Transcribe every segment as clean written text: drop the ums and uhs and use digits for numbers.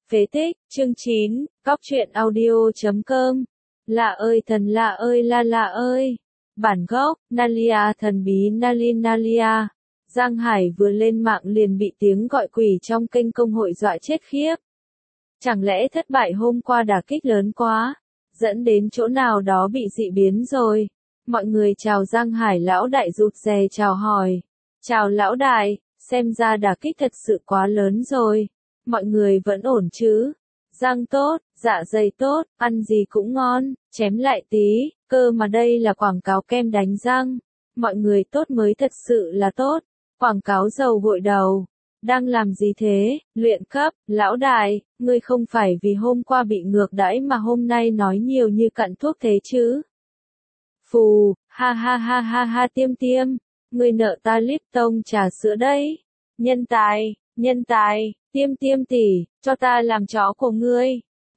Phế tích, chương 9, Góc truyện audio.com. Lạ ơi thần lạ ơi la lạ ơi. Bản gốc, Nalia thần bí Nalia. Giang Hải vừa lên mạng liền bị tiếng gọi quỷ trong kênh công hội dọa chết khiếp. Chẳng lẽ thất bại hôm qua đả kích lớn quá, dẫn đến chỗ nào đó bị dị biến rồi. Mọi người chào Giang Hải, lão đại rụt rè chào hỏi. Chào lão đại, xem ra đả kích thật sự quá lớn rồi. Mọi người vẫn ổn chứ? Răng tốt, dạ dày tốt, ăn gì cũng ngon, chém lại tí, cơ mà đây là quảng cáo kem đánh răng. Mọi người tốt mới thật sự là tốt. Quảng cáo dầu gội đầu. Đang làm gì thế? Luyện cấp, lão đại, ngươi không phải vì hôm qua bị ngược đãi mà hôm nay nói nhiều như cặn thuốc thế chứ? Phù, ha ha ha ha ha tiêm, ngươi nợ ta Lipton trà sữa đấy. Nhân tài, tiêm tỷ, cho ta làm chó của ngươi.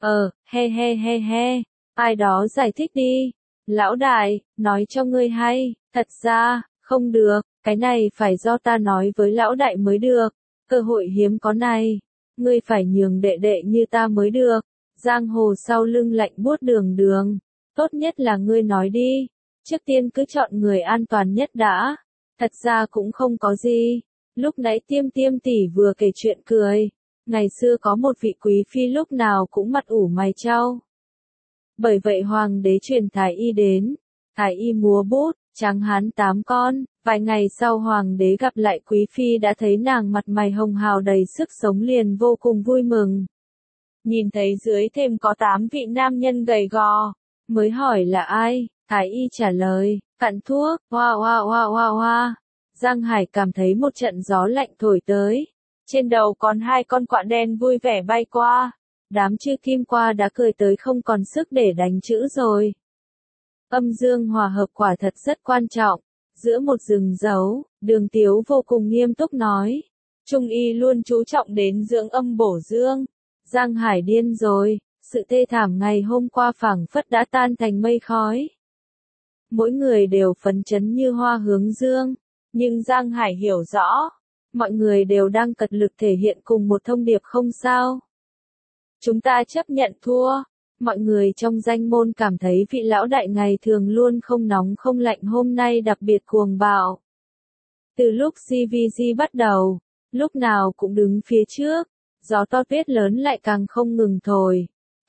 He, ai đó giải thích đi. Lão đại, nói cho ngươi hay, thật ra, không được, cái này phải do ta nói với lão đại mới được. Cơ hội hiếm có này, ngươi phải nhường đệ đệ như ta mới được. Giang hồ sau lưng lạnh buốt đường, tốt nhất là ngươi nói đi. Trước tiên cứ chọn người an toàn nhất đã. Thật ra cũng không có gì. Lúc nãy tiêm tỷ vừa kể chuyện cười. Ngày xưa có một vị quý phi lúc nào cũng mặt ủ mày chau. Bởi vậy hoàng đế truyền thái y đến. Thái y múa bút, tráng hán 8 con. Vài ngày sau hoàng đế gặp lại quý phi đã thấy nàng mặt mày hồng hào đầy sức sống liền vô cùng vui mừng. Nhìn thấy dưới thềm có 8 vị nam nhân gầy gò. Mới hỏi là ai? Thái y trả lời, cặn thuốc, hoa. Giang Hải cảm thấy một trận gió lạnh thổi tới. Trên đầu còn 2 con quạ đen vui vẻ bay qua. Đám chư kim qua đã cười tới không còn sức để đánh chữ rồi. Âm dương hòa hợp quả thật rất quan trọng. Giữa một rừng dấu, Đường Tiếu vô cùng nghiêm túc nói. Trung y luôn chú trọng đến dưỡng âm bổ dương. Giang Hải điên rồi, sự thê thảm ngày hôm qua phảng phất đã tan thành mây khói. Mỗi người đều phấn chấn như hoa hướng dương. Nhưng Giang Hải hiểu rõ, mọi người đều đang cật lực thể hiện cùng một thông điệp không sao. Chúng ta chấp nhận thua. Mọi người trong danh môn cảm thấy vị lão đại ngày thường luôn không nóng không lạnh hôm nay đặc biệt cuồng bạo. Từ lúc CVG bắt đầu, lúc nào cũng đứng phía trước, gió to tuyết lớn lại càng không ngừng thổi.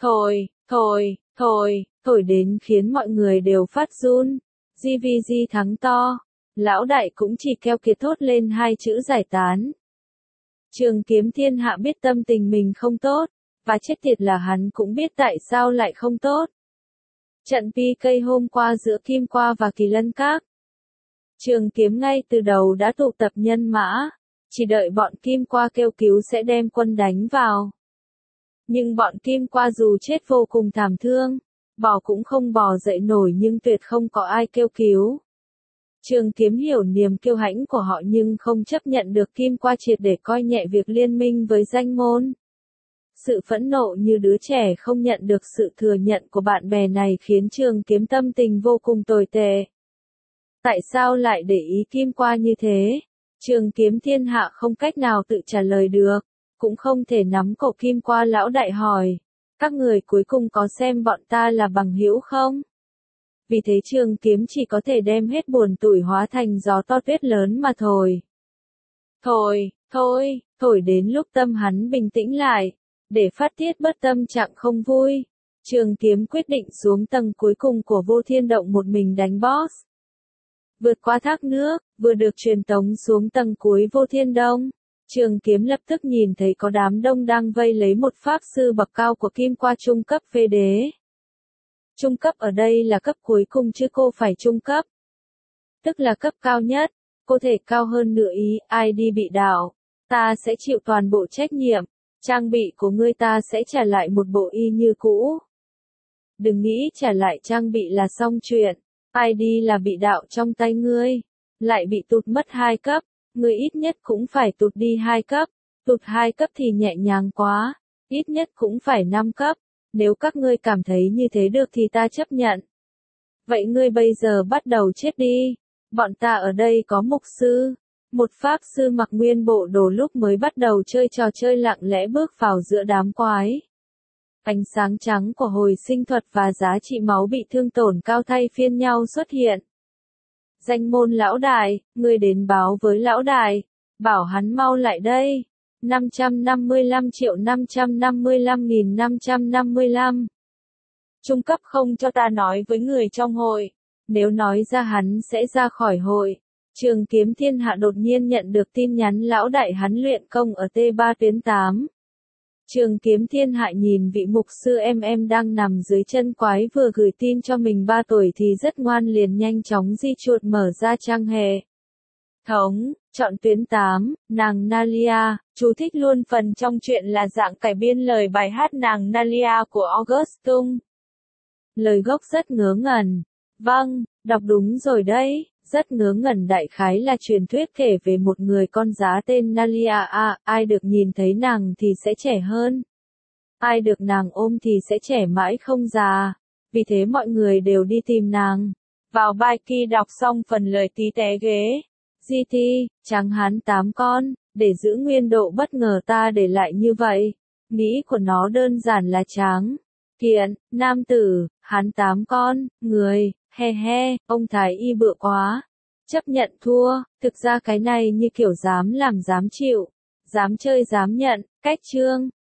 Thổi đến khiến mọi người đều phát run. CVG thắng to. Lão đại cũng chỉ keo kiệt thốt lên 2 chữ giải tán. Trường Kiếm Thiên Hạ biết tâm tình mình không tốt, và chết tiệt là hắn cũng biết tại sao lại không tốt. Trận PK hôm qua giữa Kim Qua và Kỳ Lân Các. Trường Kiếm ngay từ đầu đã tụ tập nhân mã, chỉ đợi bọn Kim Qua kêu cứu sẽ đem quân đánh vào. Nhưng bọn Kim Qua dù chết vô cùng thảm thương, bò cũng không bò dậy nổi nhưng tuyệt không có ai kêu cứu. Trường Kiếm hiểu niềm kiêu hãnh của họ nhưng không chấp nhận được Kim Qua triệt để coi nhẹ việc liên minh với danh môn. Sự phẫn nộ như đứa trẻ không nhận được sự thừa nhận của bạn bè này khiến Trường Kiếm tâm tình vô cùng tồi tệ. Tại sao lại để ý Kim Qua như thế? Trường Kiếm Thiên Hạ không cách nào tự trả lời được, cũng không thể nắm cổ Kim Qua. Lão đại hỏi, các người cuối cùng có xem bọn ta là bằng hữu không? Vì thế Trường Kiếm chỉ có thể đem hết buồn tủi hóa thành gió to tuyết lớn mà thổi. Thổi đến lúc tâm hắn bình tĩnh lại, để phát tiết bất tâm trạng không vui. Trường Kiếm quyết định xuống tầng cuối cùng của Vô Thiên Động một mình đánh boss. Vượt qua thác nước, vừa được truyền tống xuống tầng cuối Vô Thiên Động, Trường Kiếm lập tức nhìn thấy có đám đông đang vây lấy một pháp sư bậc cao của Kim Qua trung cấp phê đế. Trung cấp ở đây là cấp cuối cùng chứ cô phải trung cấp. Tức là cấp cao nhất, cô thể cao hơn nữa ý, ai đi bị đảo, ta sẽ chịu toàn bộ trách nhiệm, trang bị của ngươi ta sẽ trả lại một bộ y như cũ. Đừng nghĩ trả lại trang bị là xong chuyện, ai đi là bị đạo trong tay ngươi, lại bị tụt mất 2 cấp, ngươi ít nhất cũng phải tụt đi 2 cấp, tụt 2 cấp thì nhẹ nhàng quá, ít nhất cũng phải 5 cấp. Nếu các ngươi cảm thấy như thế được thì ta chấp nhận. Vậy ngươi bây giờ bắt đầu chết đi. Bọn ta ở đây có mục sư. Một pháp sư mặc nguyên bộ đồ lúc mới bắt đầu chơi trò chơi lặng lẽ bước vào giữa đám quái. Ánh sáng trắng của hồi sinh thuật và giá trị máu bị thương tổn cao thay phiên nhau xuất hiện. Danh môn lão đại, ngươi đến báo với lão đại, bảo hắn mau lại đây. 555.555.555. Trung cấp không cho ta nói với người trong hội. Nếu nói ra hắn sẽ ra khỏi hội. Trường Kiếm Thiên Hạ đột nhiên nhận được tin nhắn lão đại hắn luyện công ở T3 tuyến 8. Trường Kiếm Thiên Hạ nhìn vị mục sư em đang nằm dưới chân quái vừa gửi tin cho mình 3 tuổi thì rất ngoan liền nhanh chóng di chuột mở ra trang hệ thống, chọn tuyến 8, nàng Nalia, chú thích luôn phần trong truyện là dạng cải biên lời bài hát nàng Nalia của Augustung. Lời gốc rất ngớ ngẩn. Vâng, đọc đúng rồi đấy. Rất ngớ ngẩn đại khái là truyền thuyết kể về một người con giá tên Nalia ai được nhìn thấy nàng thì sẽ trẻ hơn. Ai được nàng ôm thì sẽ trẻ mãi không già. Vì thế mọi người đều đi tìm nàng. Vào bài kỳ đọc xong phần lời tí té ghế. GT, trắng hán 8 con, để giữ nguyên độ bất ngờ ta để lại như vậy. Nghĩ của nó đơn giản là trắng. Kiện, nam tử, hán 8 con, người. He he, ông Thái Y bựa quá. Chấp nhận thua, thực ra cái này như kiểu dám làm dám chịu. Dám chơi dám nhận, cách chương.